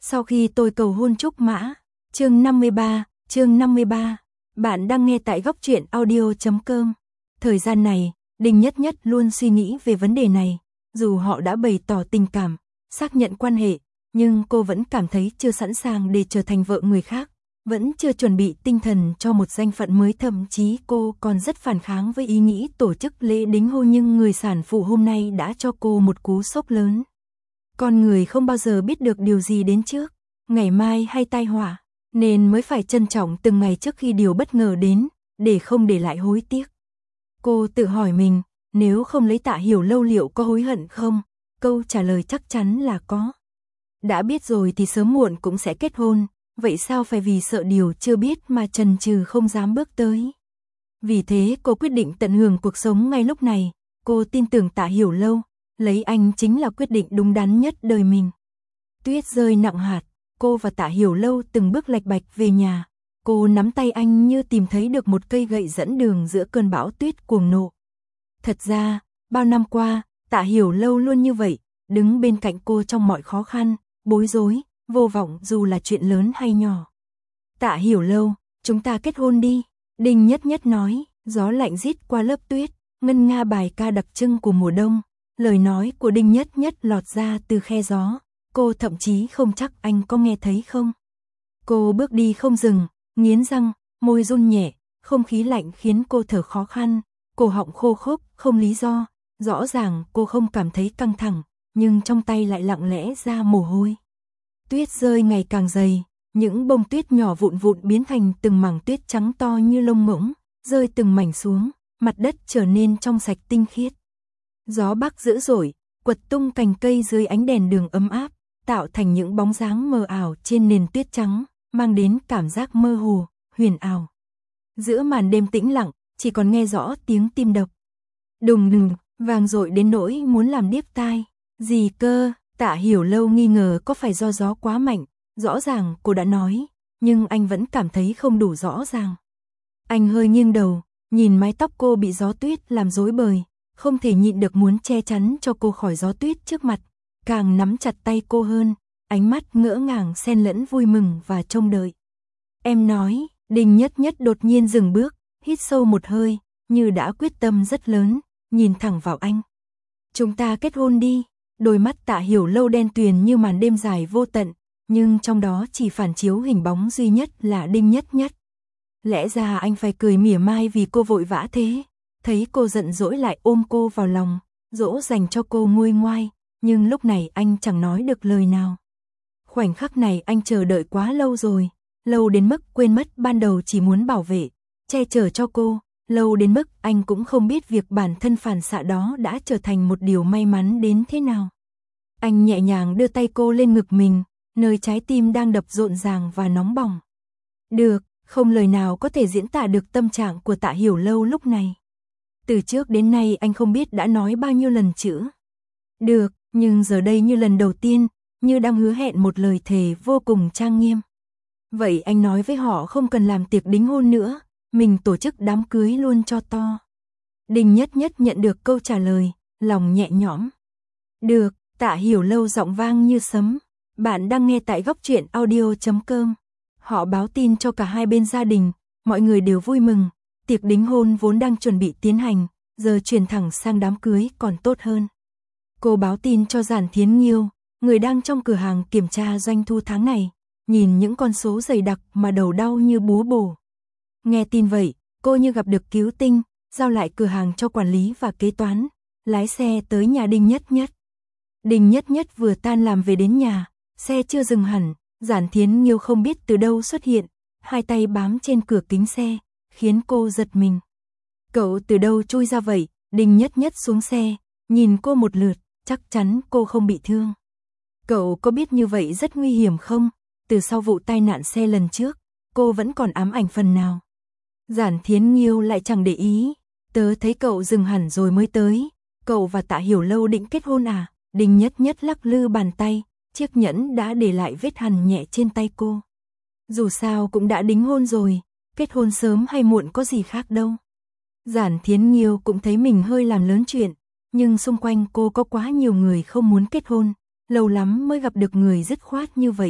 Sau khi tôi cầu hôn Trúc Mã, chương 53, bạn đang nghe tại góc truyện audio.com. Thời gian này, Đinh Nhất Nhất luôn suy nghĩ về vấn đề này, dù họ đã bày tỏ tình cảm, xác nhận quan hệ, nhưng cô vẫn cảm thấy chưa sẵn sàng để trở thành vợ người khác, vẫn chưa chuẩn bị tinh thần cho một danh phận mới, thậm chí cô còn rất phản kháng với ý nghĩ tổ chức lễ đính hôn, nhưng người sản phụ hôm nay đã cho cô một cú sốc lớn. Con người không bao giờ biết được điều gì đến trước, ngày mai hay tai họa, nên mới phải trân trọng từng ngày trước khi điều bất ngờ đến, để không để lại hối tiếc. Cô tự hỏi mình, nếu không lấy Tạ Hiểu Lâu liệu có hối hận không? Câu trả lời chắc chắn là có. Đã biết rồi thì sớm muộn cũng sẽ kết hôn, vậy sao phải vì sợ điều chưa biết mà chần chừ không dám bước tới. Vì thế cô quyết định tận hưởng cuộc sống ngay lúc này, cô tin tưởng Tạ Hiểu Lâu, lấy anh chính là quyết định đúng đắn nhất đời mình. Tuyết rơi nặng hạt, cô và Tạ Hiểu Lâu từng bước lạch bạch về nhà, cô nắm tay anh như tìm thấy được một cây gậy dẫn đường giữa cơn bão tuyết cuồng nộ. Thật ra, bao năm qua, Tạ Hiểu Lâu luôn như vậy, đứng bên cạnh cô trong mọi khó khăn, bối rối, vô vọng dù là chuyện lớn hay nhỏ. Tạ Hiểu Lâu, chúng ta kết hôn đi, Đinh Nhất Nhất nói, gió lạnh rít qua lớp tuyết, ngân nga bài ca đặc trưng của mùa đông. Lời nói của Đinh Nhất Nhất lọt ra từ khe gió, cô thậm chí không chắc anh có nghe thấy không. Cô bước đi không dừng, nghiến răng, môi run nhẹ, không khí lạnh khiến cô thở khó khăn, cổ họng khô khốc, không lý do, rõ ràng cô không cảm thấy căng thẳng, nhưng trong tay lại lặng lẽ ra mồ hôi. Tuyết rơi ngày càng dày, những bông tuyết nhỏ vụn vụn biến thành từng mảng tuyết trắng to như lông ngỗng, rơi từng mảnh xuống, mặt đất trở nên trong sạch tinh khiết. Gió bắc dữ dội, quật tung cành cây dưới ánh đèn đường ấm áp, tạo thành những bóng dáng mờ ảo trên nền tuyết trắng, mang đến cảm giác mơ hồ, huyền ảo. Giữa màn đêm tĩnh lặng, chỉ còn nghe rõ tiếng tim đập. Đùng đùng, vang dội đến nỗi muốn làm điếc tai. Gì cơ? Tạ Hiểu Lâu nghi ngờ có phải do gió quá mạnh, rõ ràng cô đã nói, nhưng anh vẫn cảm thấy không đủ rõ ràng. Anh hơi nghiêng đầu, nhìn mái tóc cô bị gió tuyết làm rối bời, không thể nhịn được muốn che chắn cho cô khỏi gió tuyết trước mặt, càng nắm chặt tay cô hơn, ánh mắt ngỡ ngàng xen lẫn vui mừng và trông đợi. Em nói, Đinh Nhất Nhất đột nhiên dừng bước, hít sâu một hơi, như đã quyết tâm rất lớn, nhìn thẳng vào anh. Chúng ta kết hôn đi. Đôi mắt Tạ Hiểu Lâu đen tuyền như màn đêm dài vô tận, nhưng trong đó chỉ phản chiếu hình bóng duy nhất là Đinh Nhất Nhất. Lẽ ra anh phải cười mỉa mai vì cô vội vã thế, thấy cô giận dỗi lại ôm cô vào lòng, dỗ dành cho cô nguôi ngoai, nhưng lúc này anh chẳng nói được lời nào. Khoảnh khắc này anh chờ đợi quá lâu rồi, lâu đến mức quên mất ban đầu chỉ muốn bảo vệ, che chở cho cô, lâu đến mức anh cũng không biết việc bản thân phản xạ đó đã trở thành một điều may mắn đến thế nào. Anh nhẹ nhàng đưa tay cô lên ngực mình, nơi trái tim đang đập rộn ràng và nóng bỏng. Được, không lời nào có thể diễn tả được tâm trạng của Tạ Hiểu Lâu lúc này. Từ trước đến nay anh không biết đã nói bao nhiêu lần chữ được, nhưng giờ đây như lần đầu tiên, như đang hứa hẹn một lời thề vô cùng trang nghiêm. Vậy anh nói với họ không cần làm tiệc đính hôn nữa, mình tổ chức đám cưới luôn cho to. Đinh Nhất Nhất nhận được câu trả lời, lòng nhẹ nhõm. Được, Tạ Hiểu Lâu giọng vang như sấm. Bạn đang nghe tại góc truyện audio.com. Họ báo tin cho cả hai bên gia đình, mọi người đều vui mừng. Tiệc đính hôn vốn đang chuẩn bị tiến hành, giờ chuyển thẳng sang đám cưới còn tốt hơn. Cô báo tin cho Giản Thiến Nghiêu, người đang trong cửa hàng kiểm tra doanh thu tháng này, nhìn những con số dày đặc mà đầu đau như búa bổ. Nghe tin vậy, cô như gặp được cứu tinh, giao lại cửa hàng cho quản lý và kế toán, lái xe tới nhà Đinh Nhất Nhất. Đinh Nhất Nhất vừa tan làm về đến nhà, xe chưa dừng hẳn, Giản Thiến Nghiêu không biết từ đâu xuất hiện, hai tay bám trên cửa kính xe, khiến cô giật mình. Cậu từ đâu chui ra vậy? Đinh Nhất Nhất xuống xe, nhìn cô một lượt, chắc chắn cô không bị thương. Cậu có biết như vậy rất nguy hiểm không? Từ sau vụ tai nạn xe lần trước, cô vẫn còn ám ảnh phần nào. Giản Thiến Nghiêu lại chẳng để ý, tớ thấy cậu dừng hẳn rồi mới tới, cậu và Tạ Hiểu Lâu định kết hôn à? Đinh Nhất Nhất lắc lư bàn tay, chiếc nhẫn đã để lại vết hằn nhẹ trên tay cô. Dù sao cũng đã đính hôn rồi, kết hôn sớm hay muộn có gì khác đâu. Giản Thiến Nghiêu cũng thấy mình hơi làm lớn chuyện, nhưng xung quanh cô có quá nhiều người không muốn kết hôn, lâu lắm mới gặp được người dứt khoát như vậy,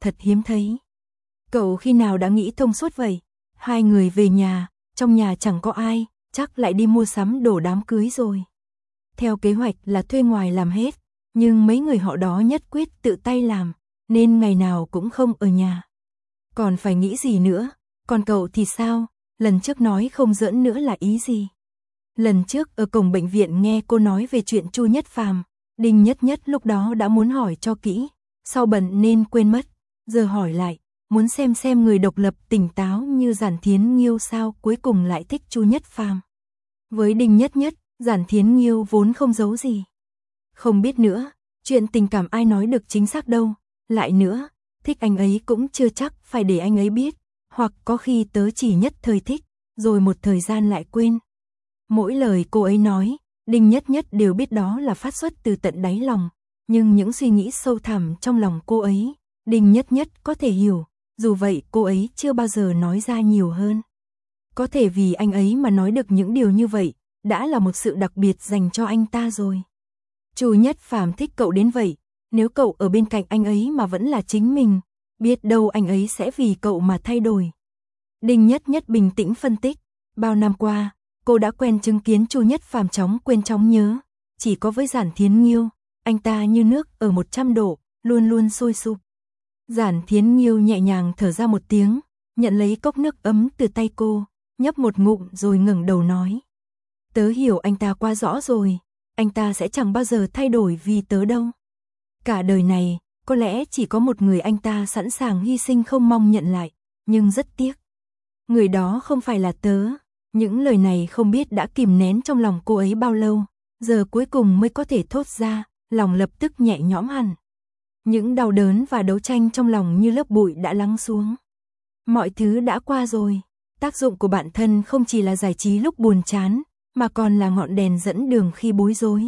thật hiếm thấy. Cậu khi nào đã nghĩ thông suốt vậy? Hai người về nhà, trong nhà chẳng có ai, chắc lại đi mua sắm đồ đám cưới rồi. Theo kế hoạch là thuê ngoài làm hết, nhưng mấy người họ đó nhất quyết tự tay làm, nên ngày nào cũng không ở nhà. Còn phải nghĩ gì nữa, còn cậu thì sao? Lần trước nói không giỡn nữa là ý gì? Lần trước ở cổng bệnh viện nghe cô nói về chuyện Chu Nhất Phàm, Đinh Nhất Nhất lúc đó đã muốn hỏi cho kỹ, sau bận nên quên mất, giờ hỏi lại, muốn xem người độc lập tỉnh táo như Giản Thiến Nghiêu sao cuối cùng lại thích Chu Nhất Phàm. Với Đinh Nhất Nhất, Giản Thiến Nghiêu vốn không giấu gì. Không biết nữa, chuyện tình cảm ai nói được chính xác đâu, lại nữa, thích anh ấy cũng chưa chắc phải để anh ấy biết, hoặc có khi tớ chỉ nhất thời thích, rồi một thời gian lại quên. Mỗi lời cô ấy nói, Đinh Nhất Nhất đều biết đó là phát xuất từ tận đáy lòng, nhưng những suy nghĩ sâu thẳm trong lòng cô ấy, Đinh Nhất Nhất có thể hiểu, dù vậy cô ấy chưa bao giờ nói ra nhiều hơn. Có thể vì anh ấy mà nói được những điều như vậy, đã là một sự đặc biệt dành cho anh ta rồi. Chu Nhất Phàm thích cậu đến vậy, nếu cậu ở bên cạnh anh ấy mà vẫn là chính mình, biết đâu anh ấy sẽ vì cậu mà thay đổi. Đinh Nhất Nhất bình tĩnh phân tích, bao năm qua, cô đã quen chứng kiến Chu Nhất Phàm chóng quên chóng nhớ, chỉ có với Giản Thiến Nghiêu, anh ta như nước ở 100 độ, luôn luôn sôi sục. Giản Thiến Nghiêu nhẹ nhàng thở ra một tiếng, nhận lấy cốc nước ấm từ tay cô, nhấp một ngụm rồi ngẩng đầu nói. Tớ hiểu anh ta quá rõ rồi, anh ta sẽ chẳng bao giờ thay đổi vì tớ đâu. Cả đời này, có lẽ chỉ có một người anh ta sẵn sàng hy sinh không mong nhận lại, nhưng rất tiếc. Người đó không phải là tớ. Những lời này không biết đã kìm nén trong lòng cô ấy bao lâu, giờ cuối cùng mới có thể thốt ra, lòng lập tức nhẹ nhõm hẳn. Những đau đớn và đấu tranh trong lòng như lớp bụi đã lắng xuống. Mọi thứ đã qua rồi, tác dụng của bản thân không chỉ là giải trí lúc buồn chán, mà còn là ngọn đèn dẫn đường khi bối rối.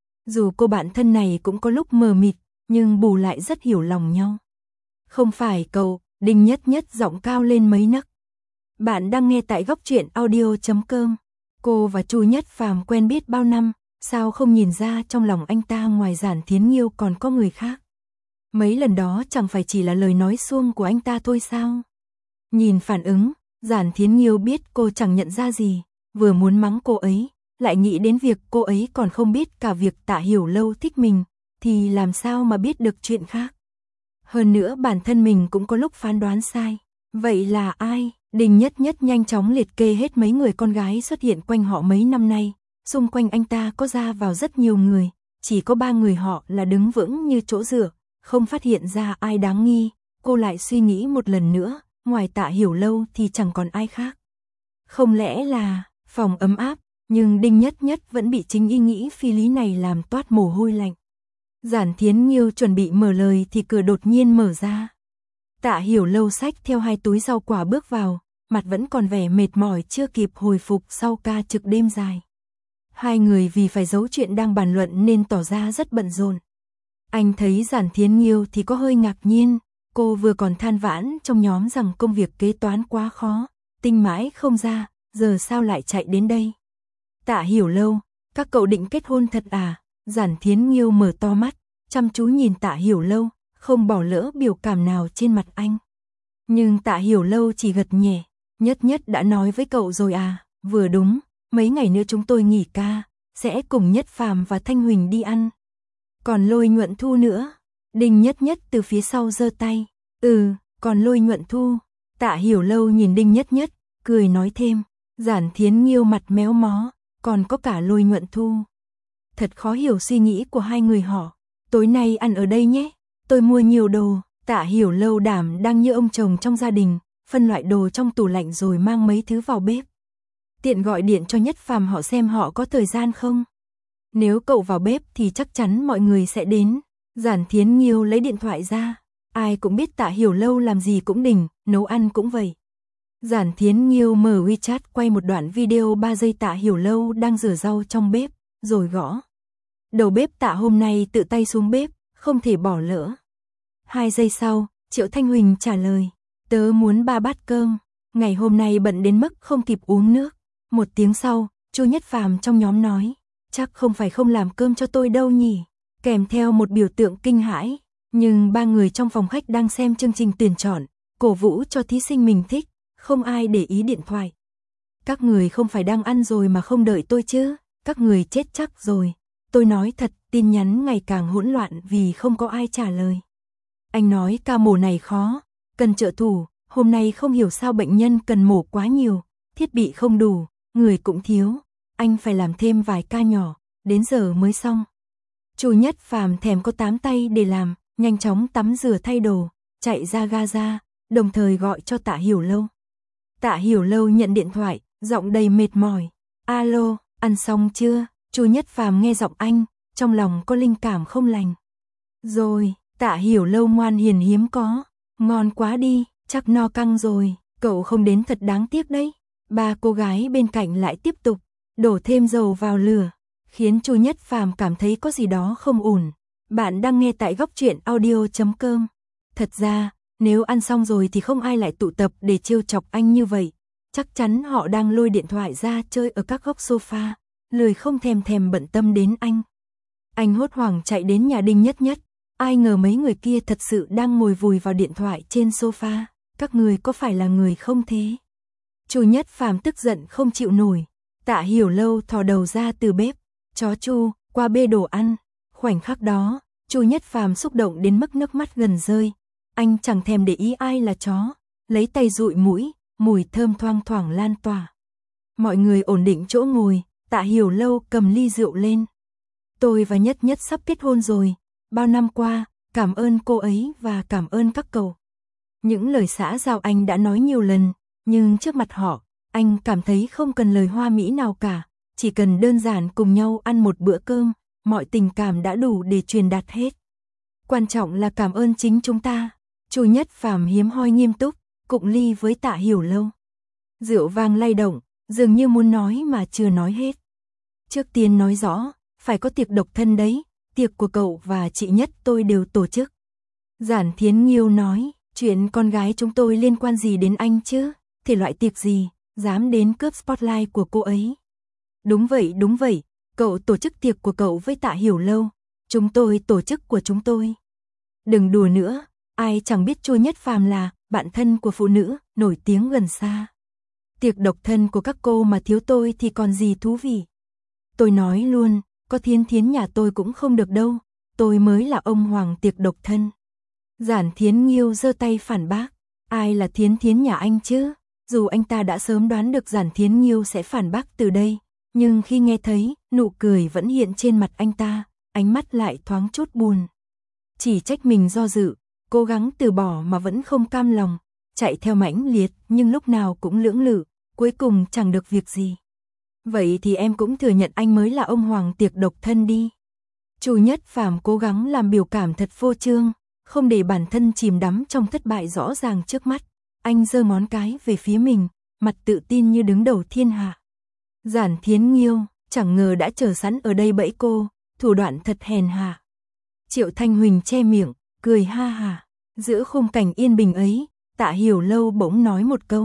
Dù cô bạn thân này cũng có lúc mờ mịt, nhưng bù lại rất hiểu lòng nhau. Không phải cậu, Đinh Nhất Nhất giọng cao lên mấy nấc. Bạn đang nghe tại Góc Truyện Audio.com. Cô và Chu Nhất Phàm quen biết bao năm, sao không nhìn ra trong lòng anh ta ngoài Giản Thiến Nghiêu còn có người khác. Mấy lần đó chẳng phải chỉ là lời nói suông của anh ta thôi sao? Nhìn phản ứng, Giản Thiến Nghiêu biết cô chẳng nhận ra gì, vừa muốn mắng cô ấy, lại nghĩ đến việc cô ấy còn không biết cả việc Tạ Hiểu Lâu thích mình, thì làm sao mà biết được chuyện khác. Hơn nữa bản thân mình cũng có lúc phán đoán sai. Vậy là ai? Đinh Nhất Nhất nhanh chóng liệt kê hết mấy người con gái xuất hiện quanh họ mấy năm nay. Xung quanh anh ta có ra vào rất nhiều người, chỉ có 3 người họ là đứng vững như chỗ dựa, không phát hiện ra ai đáng nghi. Cô lại suy nghĩ một lần nữa, ngoài Tạ Hiểu Lâu thì chẳng còn ai khác. Không lẽ là phòng ấm áp, nhưng Đinh Nhất Nhất vẫn bị chính ý nghĩ phi lý này làm toát mồ hôi lạnh. Giản Thiến Nghiêu chuẩn bị mở lời thì cửa đột nhiên mở ra. Tạ Hiểu Lâu xách theo 2 túi rau quả bước vào, mặt vẫn còn vẻ mệt mỏi chưa kịp hồi phục sau ca trực đêm dài. Hai người vì phải giấu chuyện đang bàn luận nên tỏ ra rất bận rộn. Anh thấy Giản Thiến Nghiêu thì có hơi ngạc nhiên, cô vừa còn than vãn trong nhóm rằng công việc kế toán quá khó, tinh mãi không ra, giờ sao lại chạy đến đây. Tạ Hiểu Lâu, các cậu định kết hôn thật à? Giản Thiến Nghiêu mở to mắt, chăm chú nhìn Tạ Hiểu Lâu, không bỏ lỡ biểu cảm nào trên mặt anh. Nhưng Tạ Hiểu Lâu chỉ gật nhẹ, Nhất Nhất đã nói với cậu rồi à, vừa đúng, mấy ngày nữa chúng tôi nghỉ ca, sẽ cùng Nhất Phàm và Thanh Huỳnh đi ăn. Còn Lôi Nhuận Thu nữa, Đinh Nhất Nhất từ phía sau giơ tay, còn Lôi Nhuận Thu. Tạ Hiểu Lâu nhìn Đinh Nhất Nhất, cười nói thêm, Giản Thiến Nghiêu mặt méo mó, còn có cả Lôi Nhuận Thu. Thật khó hiểu suy nghĩ của hai người họ, tối nay ăn ở đây nhé, tôi mua nhiều đồ. Tạ Hiểu Lâu đảm đang như ông chồng trong gia đình, phân loại đồ trong tủ lạnh rồi mang mấy thứ vào bếp. Tiện gọi điện cho Nhất Phàm họ xem họ có thời gian không. Nếu cậu vào bếp thì chắc chắn mọi người sẽ đến. Giản Thiến Nghiêu lấy điện thoại ra, ai cũng biết Tạ Hiểu Lâu làm gì cũng đỉnh, nấu ăn cũng vậy. Giản Thiến Nghiêu mở WeChat quay một đoạn video 3 giây Tạ Hiểu Lâu đang rửa rau trong bếp, rồi gõ. Đầu bếp Tạ hôm nay tự tay xuống bếp, không thể bỏ lỡ. 2 giây sau, Triệu Thanh Huỳnh trả lời, tớ muốn 3 bát cơm, ngày hôm nay bận đến mức không kịp uống nước. 1 tiếng sau, Chu Nhất Phàm trong nhóm nói, chắc không phải không làm cơm cho tôi đâu nhỉ, kèm theo một biểu tượng kinh hãi. Nhưng ba người trong phòng khách đang xem chương trình tuyển chọn, cổ vũ cho thí sinh mình thích, không ai để ý điện thoại. Các người không phải đang ăn rồi mà không đợi tôi chứ, các người chết chắc rồi. Tôi nói thật, tin nhắn ngày càng hỗn loạn vì không có ai trả lời. Anh nói ca mổ này khó, cần trợ thủ, hôm nay không hiểu sao bệnh nhân cần mổ quá nhiều, thiết bị không đủ, người cũng thiếu, anh phải làm thêm vài ca nhỏ, đến giờ mới xong. Chu Nhất Phàm thèm có 8 tay để làm, nhanh chóng tắm rửa thay đồ, chạy ra Gaza, đồng thời gọi cho Tạ Hiểu Lâu. Tạ Hiểu Lâu nhận điện thoại, giọng đầy mệt mỏi. Alo, ăn xong chưa? Chu Nhất Phàm nghe giọng anh, trong lòng có linh cảm không lành. Rồi, Tạ Hiểu Lâu ngoan hiền hiếm có, ngon quá đi, chắc no căng rồi, cậu không đến thật đáng tiếc đấy. Ba cô gái bên cạnh lại tiếp tục đổ thêm dầu vào lửa, khiến Chu Nhất Phàm cảm thấy có gì đó không ổn. Bạn đang nghe tại goctruyện.audio.com. Thật ra, nếu ăn xong rồi thì không ai lại tụ tập để trêu chọc anh như vậy. Chắc chắn họ đang lôi điện thoại ra chơi ở các góc sofa, lười không thèm bận tâm đến anh. Anh hốt hoảng chạy đến nhà Đinh Nhất Nhất, ai ngờ mấy người kia thật sự đang ngồi vùi vào điện thoại trên sofa. Các người có phải là người không thế? Chu Nhất Phàm tức giận không chịu nổi. Tạ Hiểu Lâu thò đầu ra từ bếp, chó Chu, qua bê đồ ăn. Khoảnh khắc đó, Chu Nhất Phàm xúc động đến mức nước mắt gần rơi. Anh chẳng thèm để ý ai là chó, lấy tay dụi mũi, mùi thơm thoang thoảng lan tỏa. Mọi người ổn định chỗ ngồi, Tạ Hiểu Lâu cầm ly rượu lên. Tôi và Nhất Nhất sắp kết hôn rồi, bao năm qua, cảm ơn cô ấy và cảm ơn các cậu. Những lời xã giao anh đã nói nhiều lần, nhưng trước mặt họ, anh cảm thấy không cần lời hoa mỹ nào cả, chỉ cần đơn giản cùng nhau ăn một bữa cơm, mọi tình cảm đã đủ để truyền đạt hết. Quan trọng là cảm ơn chính chúng ta. Chu Nhất Phàm hiếm hoi nghiêm túc, cụng ly với Tạ Hiểu Lâu. Rượu vang lay động, dường như muốn nói mà chưa nói hết. Trước tiên nói rõ, phải có tiệc độc thân đấy, tiệc của cậu và chị Nhất tôi đều tổ chức. Giản Thiến Nghiêu nói, chuyện con gái chúng tôi liên quan gì đến anh chứ, thể loại tiệc gì, dám đến cướp spotlight của cô ấy. Đúng vậy, cậu tổ chức tiệc của cậu với Tạ Hiểu Lâu, chúng tôi tổ chức của chúng tôi. Đừng đùa nữa, ai chẳng biết Chu Nhất Phàm là bạn thân của phụ nữ, nổi tiếng gần xa. Tiệc độc thân của các cô mà thiếu tôi thì còn gì thú vị. Tôi nói luôn, có Thiến Thiến nhà tôi cũng không được đâu, tôi mới là ông hoàng tiệc độc thân. Giản Thiến Nghiêu giơ tay phản bác, ai là Thiến Thiến nhà anh chứ? Dù anh ta đã sớm đoán được Giản Thiến Nghiêu sẽ phản bác từ đây, nhưng khi nghe thấy, nụ cười vẫn hiện trên mặt anh ta, ánh mắt lại thoáng chút buồn. Chỉ trách mình do dự, cố gắng từ bỏ mà vẫn không cam lòng, chạy theo mãnh liệt nhưng lúc nào cũng lưỡng lự, cuối cùng chẳng được việc gì. Vậy thì em cũng thừa nhận anh mới là ông hoàng tiệc độc thân đi. Chu Nhất Phàm cố gắng làm biểu cảm thật phô trương, không để bản thân chìm đắm trong thất bại rõ ràng trước mắt. Anh giơ ngón cái về phía mình, mặt tự tin như đứng đầu thiên hạ. Giản Thiến Nghiêu, chẳng ngờ đã chờ sẵn ở đây bẫy cô, thủ đoạn thật hèn hạ. Triệu Thanh Huỳnh che miệng, cười ha hả. Giữa khung cảnh yên bình ấy, Tạ Hiểu Lâu bỗng nói một câu.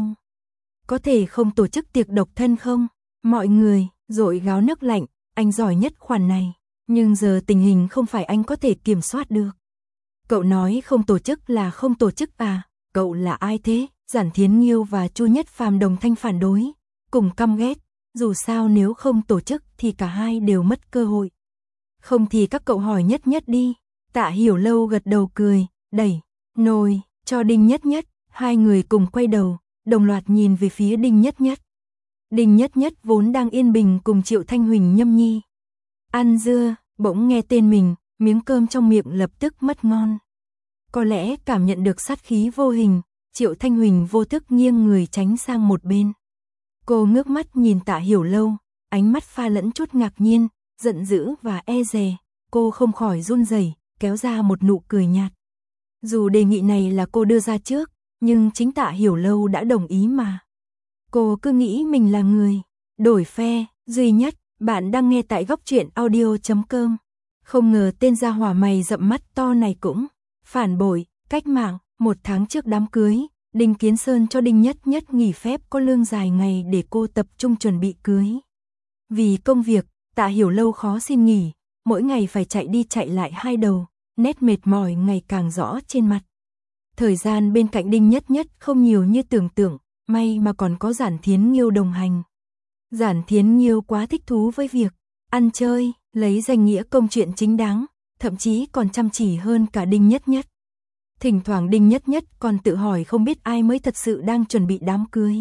Có thể không tổ chức tiệc độc thân không? Mọi người, dội gáo nước lạnh, anh giỏi nhất khoản này. Nhưng giờ tình hình không phải anh có thể kiểm soát được. Cậu nói không tổ chức là không tổ chức à? Cậu là ai thế? Giản Thiến Nghiêu và Chu Nhất Phàm đồng thanh phản đối, cùng căm ghét. Dù sao nếu không tổ chức thì cả hai đều mất cơ hội. Không thì các cậu hỏi Nhất Nhất đi. Tạ Hiểu Lâu gật đầu cười, đẩy nồi cho Đinh Nhất Nhất. Hai người cùng quay đầu, đồng loạt nhìn về phía Đinh Nhất Nhất. Đinh Nhất Nhất vốn đang yên bình cùng Triệu Thanh Huỳnh nhâm nhi ăn dưa, bỗng nghe tên mình, miếng cơm trong miệng lập tức mất ngon. Có lẽ cảm nhận được sát khí vô hình, Triệu Thanh Huỳnh vô thức nghiêng người tránh sang một bên. Cô ngước mắt nhìn Tạ Hiểu Lâu, ánh mắt pha lẫn chút ngạc nhiên, giận dữ và e dè. Cô không khỏi run rẩy, kéo ra một nụ cười nhạt. Dù đề nghị này là cô đưa ra trước, nhưng chính Tạ Hiểu Lâu đã đồng ý mà. Cô cứ nghĩ mình là người đổi phe duy nhất. Bạn đang nghe tại goctruyện.audio.com. Không ngờ tên gia hỏa mày rậm mắt to này cũng phản bội, cách mạng. 1 tháng trước đám cưới, Đinh Kiến Sơn cho Đinh Nhất Nhất nghỉ phép có lương dài ngày để cô tập trung chuẩn bị cưới. Vì công việc, Tạ Hiểu Lâu khó xin nghỉ, mỗi ngày phải chạy đi chạy lại 2 đầu, nét mệt mỏi ngày càng rõ trên mặt. Thời gian bên cạnh Đinh Nhất Nhất không nhiều như tưởng tượng, may mà còn có Giản Thiến Nghiêu đồng hành. Giản Thiến Nghiêu quá thích thú với việc ăn chơi, lấy danh nghĩa công chuyện chính đáng, thậm chí còn chăm chỉ hơn cả Đinh Nhất Nhất. Thỉnh thoảng Đinh Nhất Nhất còn tự hỏi không biết ai mới thật sự đang chuẩn bị đám cưới.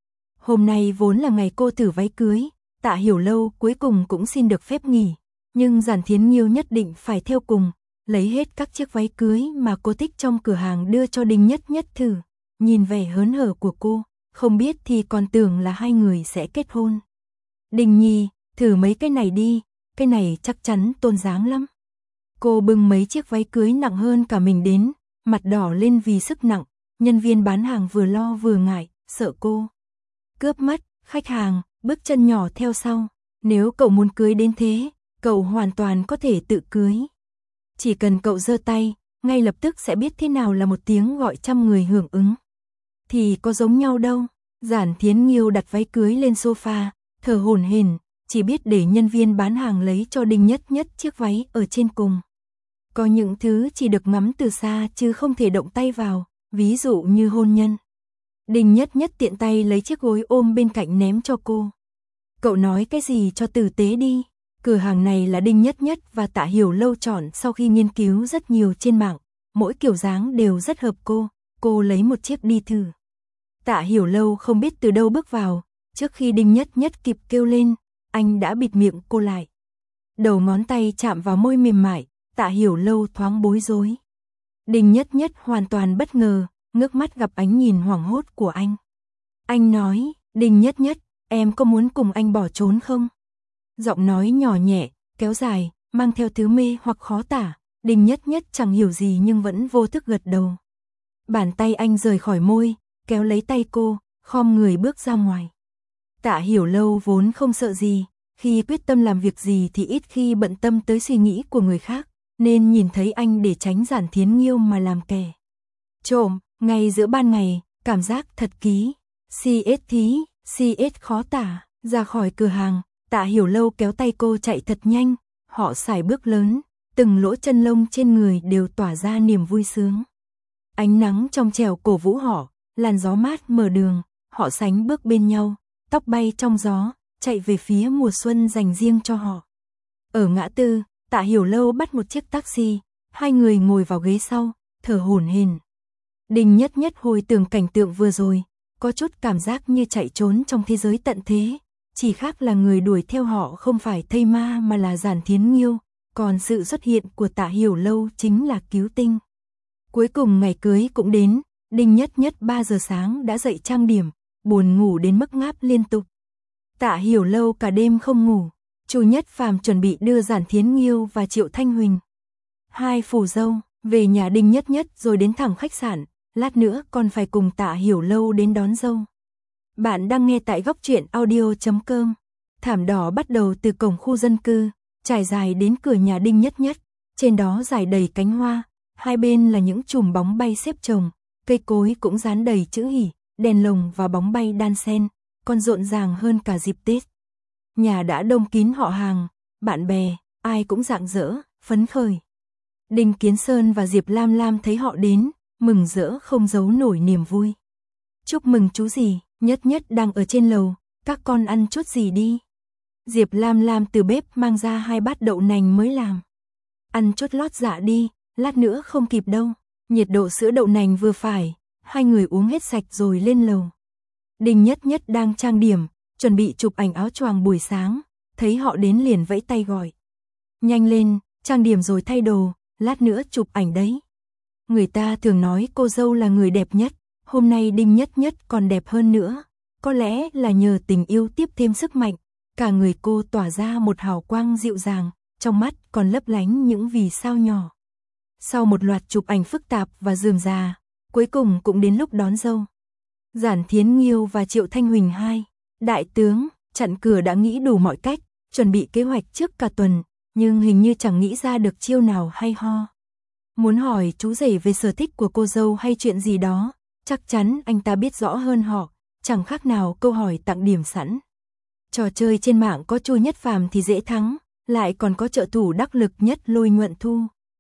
Hôm nay vốn là ngày cô thử váy cưới, Tạ Hiểu Lâu cuối cùng cũng xin được phép nghỉ, nhưng Giản Thiến Nghiêu nhất định phải theo cùng, lấy hết các chiếc váy cưới mà cô thích trong cửa hàng đưa cho Đinh Nhất Nhất thử. Nhìn vẻ hớn hở của cô, không biết thì còn tưởng là hai người sẽ kết hôn. Đình Nhi, thử mấy cái này đi, cái này chắc chắn tôn dáng lắm. Cô bưng mấy chiếc váy cưới nặng hơn cả mình đến, mặt đỏ lên vì sức nặng, nhân viên bán hàng vừa lo vừa ngại, sợ cô cướp mất khách hàng, bước chân nhỏ theo sau. Nếu cậu muốn cưới đến thế, cậu hoàn toàn có thể tự cưới. Chỉ cần cậu giơ tay, ngay lập tức sẽ biết thế nào là một tiếng gọi trăm người hưởng ứng. Thì có giống nhau đâu. Giản Thiến Nghiêu đặt váy cưới lên sofa, thở hổn hển, chỉ biết để nhân viên bán hàng lấy cho Đinh Nhất Nhất chiếc váy ở trên cùng. Có những thứ chỉ được ngắm từ xa chứ không thể động tay vào, ví dụ như hôn nhân. Đinh Nhất Nhất tiện tay lấy chiếc gối ôm bên cạnh ném cho cô. Cậu nói cái gì cho tử tế đi. Cửa hàng này là Đinh Nhất Nhất và Tạ Hiểu Lâu chọn sau khi nghiên cứu rất nhiều trên mạng, mỗi kiểu dáng đều rất hợp cô lấy một chiếc đi thử. Tạ Hiểu Lâu không biết từ đâu bước vào, trước khi Đinh Nhất Nhất kịp kêu lên, anh đã bịt miệng cô lại. Đầu ngón tay chạm vào môi mềm mại, Tạ Hiểu Lâu thoáng bối rối. Đinh Nhất Nhất hoàn toàn bất ngờ, ngước mắt gặp ánh nhìn hoảng hốt của anh. Anh nói, Đinh Nhất Nhất, em có muốn cùng anh bỏ trốn không? Giọng nói nhỏ nhẹ, kéo dài, mang theo thứ mê hoặc khó tả. Đinh Nhất Nhất chẳng hiểu gì nhưng vẫn vô thức gật đầu. Bàn tay anh rời khỏi môi, kéo lấy tay cô, khom người bước ra ngoài. Tạ Hiểu Lâu vốn không sợ gì, khi quyết tâm làm việc gì thì ít khi bận tâm tới suy nghĩ của người khác, nên nhìn thấy anh để tránh Giản Thiến Nghiêu mà làm kẻ trộm, ngay giữa ban ngày, cảm giác thật ký. CS khó tả. Ra khỏi cửa hàng, Tạ Hiểu Lâu kéo tay cô chạy thật nhanh, họ sải bước lớn, từng lỗ chân lông trên người đều tỏa ra niềm vui sướng. Ánh nắng trong trẻo cổ vũ họ, làn gió mát mở đường, họ sánh bước bên nhau, tóc bay trong gió, chạy về phía mùa xuân dành riêng cho họ. Ở ngã tư, Tạ Hiểu Lâu bắt một chiếc taxi, hai người ngồi vào ghế sau, thở hổn hển. Đinh Nhất Nhất hồi tưởng cảnh tượng vừa rồi, có chút cảm giác như chạy trốn trong thế giới tận thế, chỉ khác là người đuổi theo họ không phải thây ma mà là Giản Thiến Nghiêu, còn sự xuất hiện của Tạ Hiểu Lâu chính là cứu tinh. Cuối cùng ngày cưới cũng đến, Đinh Nhất Nhất 3 giờ sáng đã dậy trang điểm, buồn ngủ đến mức ngáp liên tục. Tạ Hiểu Lâu cả đêm không ngủ, Chu Nhất Phàm chuẩn bị đưa Giản Thiến Nghiêu và Triệu Thanh Huỳnh, hai phù dâu, về nhà Đinh Nhất Nhất rồi đến thẳng khách sạn, lát nữa còn phải cùng Tạ Hiểu Lâu đến đón dâu. Bạn đang nghe tại góc truyện audio.com. Thảm đỏ bắt đầu từ cổng khu dân cư, trải dài đến cửa nhà Đinh Nhất Nhất, trên đó rải đầy cánh hoa, hai bên là những chùm bóng bay xếp chồng, cây cối cũng dán đầy chữ hỉ, đèn lồng và bóng bay đan xen, còn rộn ràng hơn cả dịp Tết. Nhà đã đông kín họ hàng, bạn bè, ai cũng rạng rỡ, phấn khởi. Đinh Kiến Sơn và Diệp Lam Lam thấy họ đến, mừng rỡ không giấu nổi niềm vui. Chúc mừng chú dì, Nhất Nhất đang ở trên lầu, các con ăn chút gì đi. Diệp Lam Lam từ bếp mang ra 2 bát đậu nành mới làm. Ăn chút lót dạ đi, lát nữa không kịp đâu. Nhiệt độ sữa đậu nành vừa phải, hai người uống hết sạch rồi lên lầu. Đinh Nhất Nhất đang trang điểm, chuẩn bị chụp ảnh áo choàng buổi sáng, thấy họ đến liền vẫy tay gọi. Nhanh lên, trang điểm rồi thay đồ, lát nữa chụp ảnh đấy. Người ta thường nói cô dâu là người đẹp nhất, hôm nay Đinh Nhất Nhất còn đẹp hơn nữa. Có lẽ là nhờ tình yêu tiếp thêm sức mạnh, cả người cô tỏa ra một hào quang dịu dàng, trong mắt còn lấp lánh những vì sao nhỏ. Sau một loạt chụp ảnh phức tạp và rườm rà, cuối cùng cũng đến lúc đón dâu. Giản Thiến Nghiêu và Triệu Thanh Huỳnh hai đại tướng chặn cửa đã nghĩ đủ mọi cách, chuẩn bị kế hoạch trước cả tuần, nhưng hình như chẳng nghĩ ra được chiêu nào hay ho. Muốn hỏi chú rể về sở thích của cô dâu hay chuyện gì đó, chắc chắn anh ta biết rõ hơn họ, chẳng khác nào câu hỏi tặng điểm sẵn. Trò chơi trên mạng có Chu Nhất Phàm thì dễ thắng, lại còn có trợ thủ đắc lực nhất Lôi Nhuận Thu.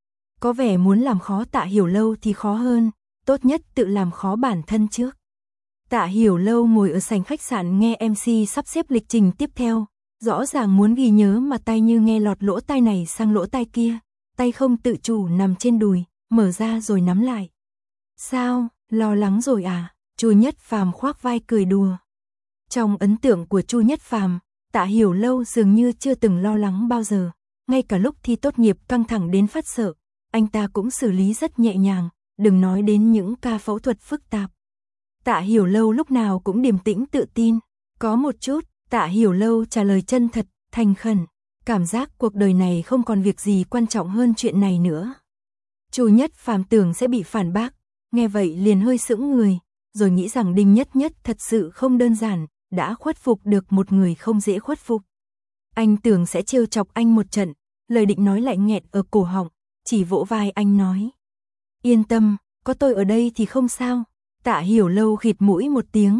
Có vẻ muốn làm khó Tạ Hiểu Lâu thì khó hơn, tốt nhất tự làm khó bản thân trước. Tạ Hiểu Lâu ngồi ở sảnh khách sạn nghe MC sắp xếp lịch trình tiếp theo, rõ ràng muốn ghi nhớ mà tay như nghe lọt lỗ tai này sang lỗ tai kia, tay không tự chủ nằm trên đùi, mở ra rồi nắm lại. Sao, lo lắng rồi à? Chu Nhất Phàm khoác vai cười đùa. Trong ấn tượng của Chu Nhất Phàm, Tạ Hiểu Lâu dường như chưa từng lo lắng bao giờ, ngay cả lúc thi tốt nghiệp căng thẳng đến phát sợ, anh ta cũng xử lý rất nhẹ nhàng, đừng nói đến những ca phẫu thuật phức tạp. Tạ Hiểu Lâu lúc nào cũng điềm tĩnh tự tin, có một chút, Tạ Hiểu Lâu trả lời chân thật, thành khẩn, cảm giác cuộc đời này không còn việc gì quan trọng hơn chuyện này nữa. Chu Nhất Phàm tưởng sẽ bị phản bác, nghe vậy liền hơi sững người, rồi nghĩ rằng Đinh Nhất Nhất thật sự không đơn giản, đã khuất phục được một người không dễ khuất phục. Anh tưởng sẽ trêu chọc anh một trận, lời định nói lại nghẹn ở cổ họng, chỉ vỗ vai anh nói. Yên tâm, có tôi ở đây thì không sao. Tạ Hiểu Lâu khịt mũi một tiếng,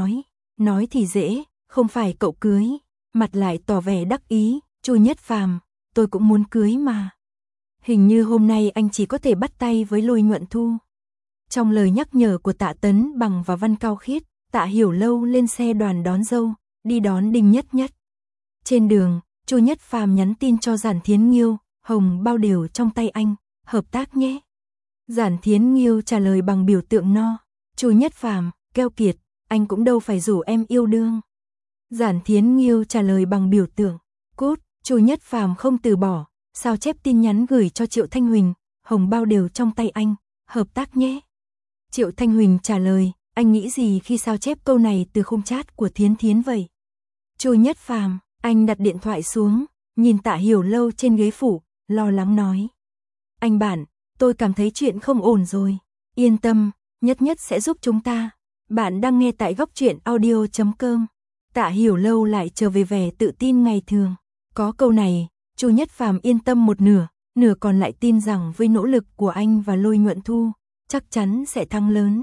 nói thì dễ, không phải cậu cưới, mặt lại tỏ vẻ đắc ý, Chu Nhất Phàm, tôi cũng muốn cưới mà. Hình như hôm nay anh chỉ có thể bắt tay với Lôi Nhuận Thu. Trong lời nhắc nhở của Tạ Tấn Bằng và Văn Cao Khiết, Tạ Hiểu Lâu lên xe đoàn đón dâu, đi đón Đinh Nhất Nhất. Trên đường, Chu Nhất Phàm nhắn tin cho Giản Thiến Nghiêu, hồng bao đều trong tay anh, hợp tác nhé. Giản Thiến Nghiêu trả lời bằng biểu tượng no. Chu Nhất Phàm, keo kiệt, anh cũng đâu phải rủ em yêu đương. Giản Thiến Nghiêu trả lời bằng biểu tượng cút. Chu Nhất Phàm không từ bỏ, sao chép tin nhắn gửi cho Triệu Thanh Huỳnh, hồng bao đều trong tay anh, hợp tác nhé. Triệu Thanh Huỳnh trả lời, anh nghĩ gì khi sao chép câu này từ khung chat của Thiến Thiến vậy? Chu Nhất Phàm, anh đặt điện thoại xuống, nhìn Tạ Hiểu Lâu trên ghế phủ, lo lắng nói. Anh bạn, tôi cảm thấy chuyện không ổn rồi. Yên tâm, Nhất Nhất sẽ giúp chúng ta. Bạn đang nghe tại góc truyện audio.com. Tạ Hiểu Lâu lại trở về vẻ tự tin ngày thường. Có câu này, Chu Nhất Phàm yên tâm một nửa, nửa còn lại tin rằng với nỗ lực của anh và Lôi Nhuận Thu, chắc chắn sẽ thắng lớn.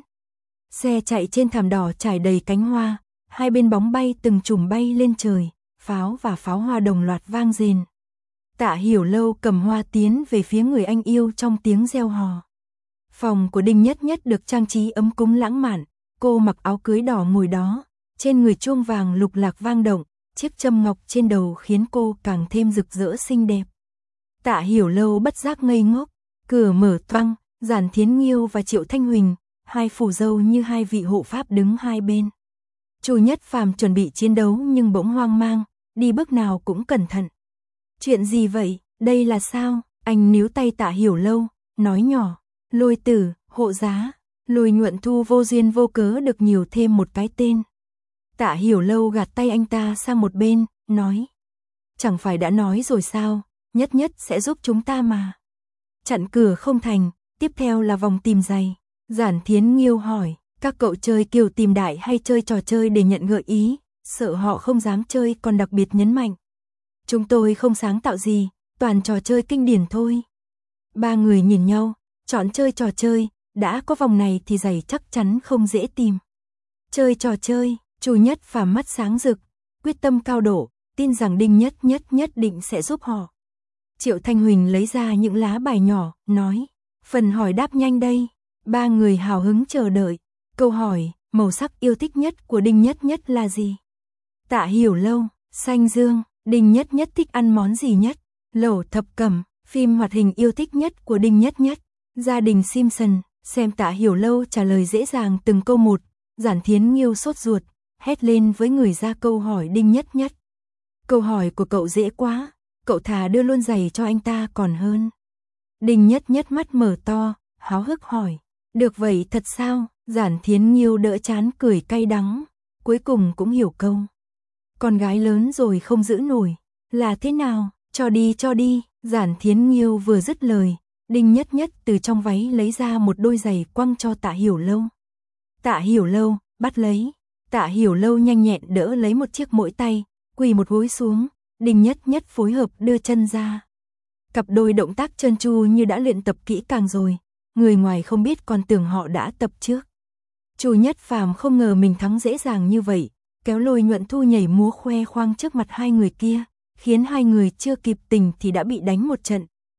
Xe chạy trên thảm đỏ trải đầy cánh hoa, hai bên bóng bay từng chùm bay lên trời, pháo và pháo hoa đồng loạt vang rền. Tạ Hiểu Lâu cầm hoa tiến về phía người anh yêu trong tiếng reo hò. Phòng của Đinh Nhất Nhất được trang trí ấm cúng lãng mạn, cô mặc áo cưới đỏ ngồi đó, trên người chuông vàng lục lạc vang động, chiếc châm ngọc trên đầu khiến cô càng thêm rực rỡ xinh đẹp. Tạ Hiểu Lâu bất giác ngây ngốc, cửa mở toang, Giản Thiến Nghiêu và Triệu Thanh Huỳnh, hai phù dâu như hai vị hộ pháp đứng hai bên. Chu Nhất Phàm chuẩn bị chiến đấu nhưng bỗng hoang mang, đi bước nào cũng cẩn thận. Chuyện gì vậy, đây là sao? Anh níu tay Tạ Hiểu Lâu, nói nhỏ, Lôi tử, hộ giá, Lôi Nhuận Thu vô duyên vô cớ được nhiều thêm một cái tên. Tạ Hiểu Lâu gạt tay anh ta sang một bên, nói. Chẳng phải đã nói rồi sao, Nhất Nhất sẽ giúp chúng ta mà. Chặn cửa không thành, tiếp theo là vòng tìm giày. Giản Thiến Nghiêu hỏi, các cậu chơi kiểu tìm đại hay chơi trò chơi để nhận gợi ý, sợ họ không dám chơi còn đặc biệt nhấn mạnh. Chúng tôi không sáng tạo gì, toàn trò chơi kinh điển thôi. Ba người nhìn nhau, chọn chơi trò chơi, đã có vòng này thì giày chắc chắn không dễ tìm. Chơi trò chơi, Chu Nhất Phàm mắt sáng rực, quyết tâm cao độ, tin rằng Đinh Nhất Nhất định sẽ giúp họ. Triệu Thanh Huỳnh lấy ra những lá bài nhỏ, nói, phần hỏi đáp nhanh đây. Ba người hào hứng chờ đợi. Câu hỏi, màu sắc yêu thích nhất của Đinh Nhất Nhất là gì? Tạ Hiểu Lâu, xanh dương. Đinh Nhất Nhất thích ăn món gì nhất? Lẩu thập cẩm. Phim hoạt hình yêu thích nhất của Đinh Nhất Nhất, Gia đình Simpson. Xem Tạ Hiểu Lâu trả lời dễ dàng từng câu một, Giản Thiến Nghiêu sốt ruột, hét lên với người ra câu hỏi Đinh Nhất Nhất. Câu hỏi của cậu dễ quá, cậu thà đưa luôn giày cho anh ta còn hơn. Đinh Nhất Nhất mắt mở to, háo hức hỏi. Được vậy thật sao? Giản Thiến Nghiêu đỡ chán cười cay đắng, cuối cùng cũng hiểu câu. Con gái lớn rồi không giữ nổi, là thế nào? Cho đi. Giản Thiến Nghiêu vừa dứt lời, Đinh Nhất Nhất từ trong váy lấy ra một đôi giày quăng cho Tạ Hiểu Lâu. Tạ Hiểu Lâu, bắt lấy. Tạ Hiểu Lâu nhanh nhẹn đỡ lấy một chiếc mỗi tay, quỳ một gối xuống, Đinh Nhất Nhất phối hợp đưa chân ra. Cặp đôi động tác trơn tru như đã luyện tập kỹ càng rồi, người ngoài không biết còn tưởng họ đã tập trước. Chu Nhất Phàm không ngờ mình thắng dễ dàng như vậy, kéo Lôi Nhuận Thu nhảy múa khoe khoang trước mặt hai người kia, khiến hai người chưa kịp tỉnh thì đã bị đánh một trận,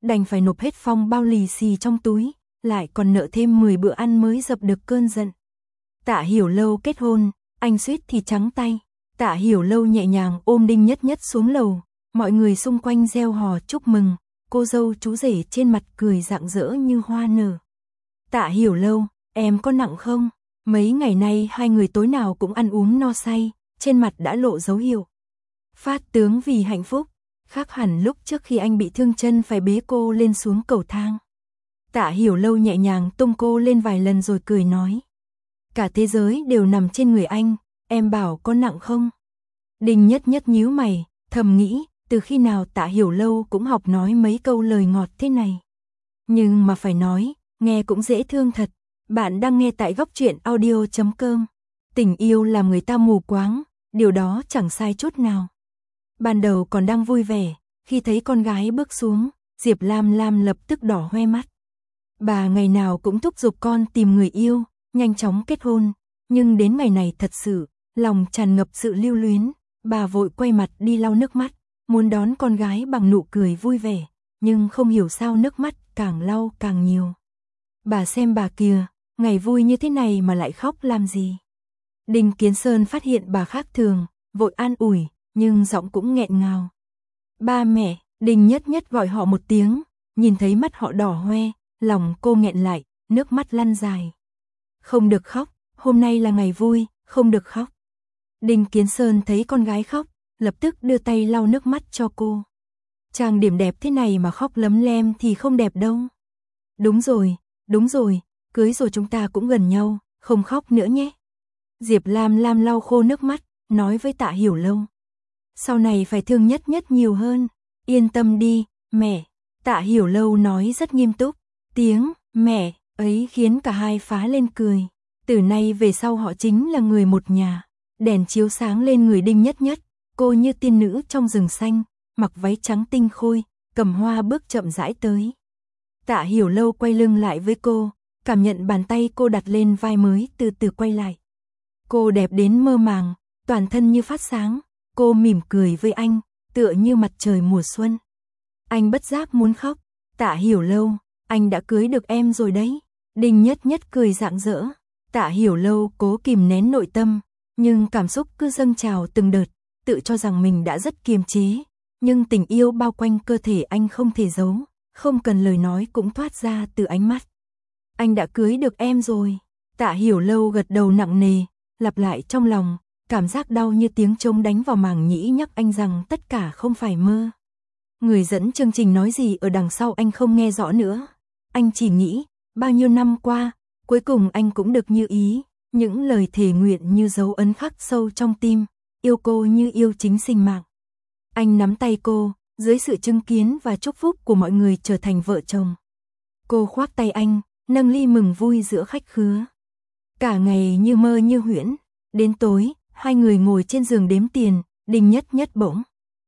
đành phải nộp hết phong bao lì xì trong túi, lại còn nợ thêm 10 bữa ăn mới dập được cơn giận. Tạ Hiểu Lâu kết hôn, anh suýt thì trắng tay. Tạ Hiểu Lâu nhẹ nhàng ôm Đinh Nhất Nhất xuống lầu, mọi người xung quanh reo hò chúc mừng, cô dâu chú rể trên mặt cười rạng rỡ như hoa nở. Tạ Hiểu Lâu, em có nặng không? Mấy ngày nay hai người tối nào cũng ăn uống no say, trên mặt đã lộ dấu hiệu phát tướng vì hạnh phúc, khác hẳn lúc trước khi anh bị thương chân phải bế cô lên xuống cầu thang. Tạ Hiểu Lâu nhẹ nhàng tung cô lên vài lần rồi cười nói. Cả thế giới đều nằm trên người anh, em bảo có nặng không? Đinh Nhất Nhất nhíu mày, thầm nghĩ, từ khi nào Tạ Hiểu Lâu cũng học nói mấy câu lời ngọt thế này. Nhưng mà phải nói, nghe cũng dễ thương thật. Bạn đang nghe tại góc truyện audio.com. Tình yêu làm người ta mù quáng, điều đó chẳng sai chút nào. Ban đầu còn đang vui vẻ, khi thấy con gái bước xuống, Diệp Lam Lam lập tức đỏ hoe mắt. Bà ngày nào cũng thúc giục con tìm người yêu, nhanh chóng kết hôn, nhưng đến ngày này thật sự, lòng tràn ngập sự lưu luyến, bà vội quay mặt đi lau nước mắt, muốn đón con gái bằng nụ cười vui vẻ, nhưng không hiểu sao nước mắt càng lau càng nhiều. Bà xem bà kìa, ngày vui như thế này mà lại khóc làm gì? Đinh Kiến Sơn phát hiện bà khác thường, vội an ủi, nhưng giọng cũng nghẹn ngào. Ba mẹ, Đinh Nhất Nhất gọi họ một tiếng, nhìn thấy mắt họ đỏ hoe, lòng cô nghẹn lại, nước mắt lăn dài. Không được khóc, hôm nay là ngày vui, không được khóc. Đinh Kiến Sơn thấy con gái khóc, lập tức đưa tay lau nước mắt cho cô. Trang điểm đẹp thế này mà khóc lấm lem thì không đẹp đâu. Đúng rồi, cưới rồi chúng ta cũng gần nhau, không khóc nữa nhé. Diệp Lam Lam lau khô nước mắt, nói với Tạ Hiểu Lâu. Sau này phải thương Nhất Nhất nhiều hơn, yên tâm đi, mẹ. Tạ Hiểu Lâu nói rất nghiêm túc, tiếng mẹ ấy khiến cả hai phá lên cười. Từ nay về sau họ chính là người một nhà. Đèn chiếu sáng lên người Đinh Nhất Nhất, cô như tiên nữ trong rừng xanh, mặc váy trắng tinh khôi, cầm hoa bước chậm rãi tới. Tạ Hiểu Lâu quay lưng lại với cô, cảm nhận bàn tay cô đặt lên vai mới từ từ quay lại. Cô đẹp đến mơ màng, toàn thân như phát sáng, cô mỉm cười với anh, tựa như mặt trời mùa xuân. Anh bất giác muốn khóc, Tạ Hiểu Lâu, anh đã cưới được em rồi đấy. Đinh Nhất Nhất cười rạng rỡ, Tạ Hiểu Lâu cố kìm nén nội tâm, nhưng cảm xúc cứ dâng trào từng đợt, tự cho rằng mình đã rất kiềm chế, nhưng tình yêu bao quanh cơ thể anh không thể giấu, không cần lời nói cũng thoát ra từ ánh mắt. Anh đã cưới được em rồi. Tạ Hiểu Lâu gật đầu nặng nề, lặp lại trong lòng, cảm giác đau như tiếng trống đánh vào màng nhĩ nhắc anh rằng tất cả không phải mơ. Người dẫn chương trình nói gì ở đằng sau anh không nghe rõ nữa. Anh chỉ nghĩ, bao nhiêu năm qua, cuối cùng anh cũng được như ý, những lời thề nguyện như dấu ấn khắc sâu trong tim, yêu cô như yêu chính sinh mạng. Anh nắm tay cô, dưới sự chứng kiến và chúc phúc của mọi người trở thành vợ chồng. Cô khoác tay anh, nâng ly mừng vui giữa khách khứa. Cả ngày như mơ như huyễn, đến tối, hai người ngồi trên giường đếm tiền, Đinh Nhất Nhất bỗng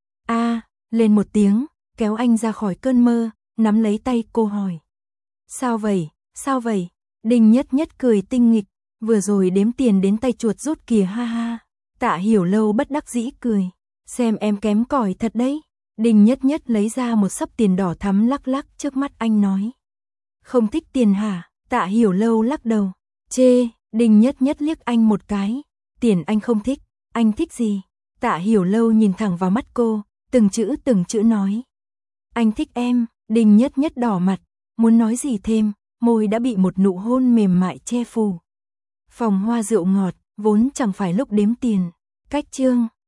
lên một tiếng, kéo anh ra khỏi cơn mơ, nắm lấy tay cô hỏi. Sao vậy? Đinh Nhất Nhất cười tinh nghịch, vừa rồi đếm tiền đến tay chuột rút kìa ha ha. Tạ Hiểu Lâu bất đắc dĩ cười, xem em kém cỏi thật đấy. Đinh Nhất Nhất lấy ra một xấp tiền đỏ thắm lắc lắc trước mắt anh nói. Không thích tiền hả? Tạ Hiểu Lâu lắc đầu, chê. Đinh Nhất Nhất liếc anh một cái, tiền anh không thích, anh thích gì? Tạ Hiểu Lâu nhìn thẳng vào mắt cô, từng chữ nói. Anh thích em. Đinh Nhất Nhất đỏ mặt, muốn nói gì thêm, môi đã bị một nụ hôn mềm mại che phủ. Phòng hoa rượu ngọt, vốn chẳng phải lúc đếm tiền. Cách chương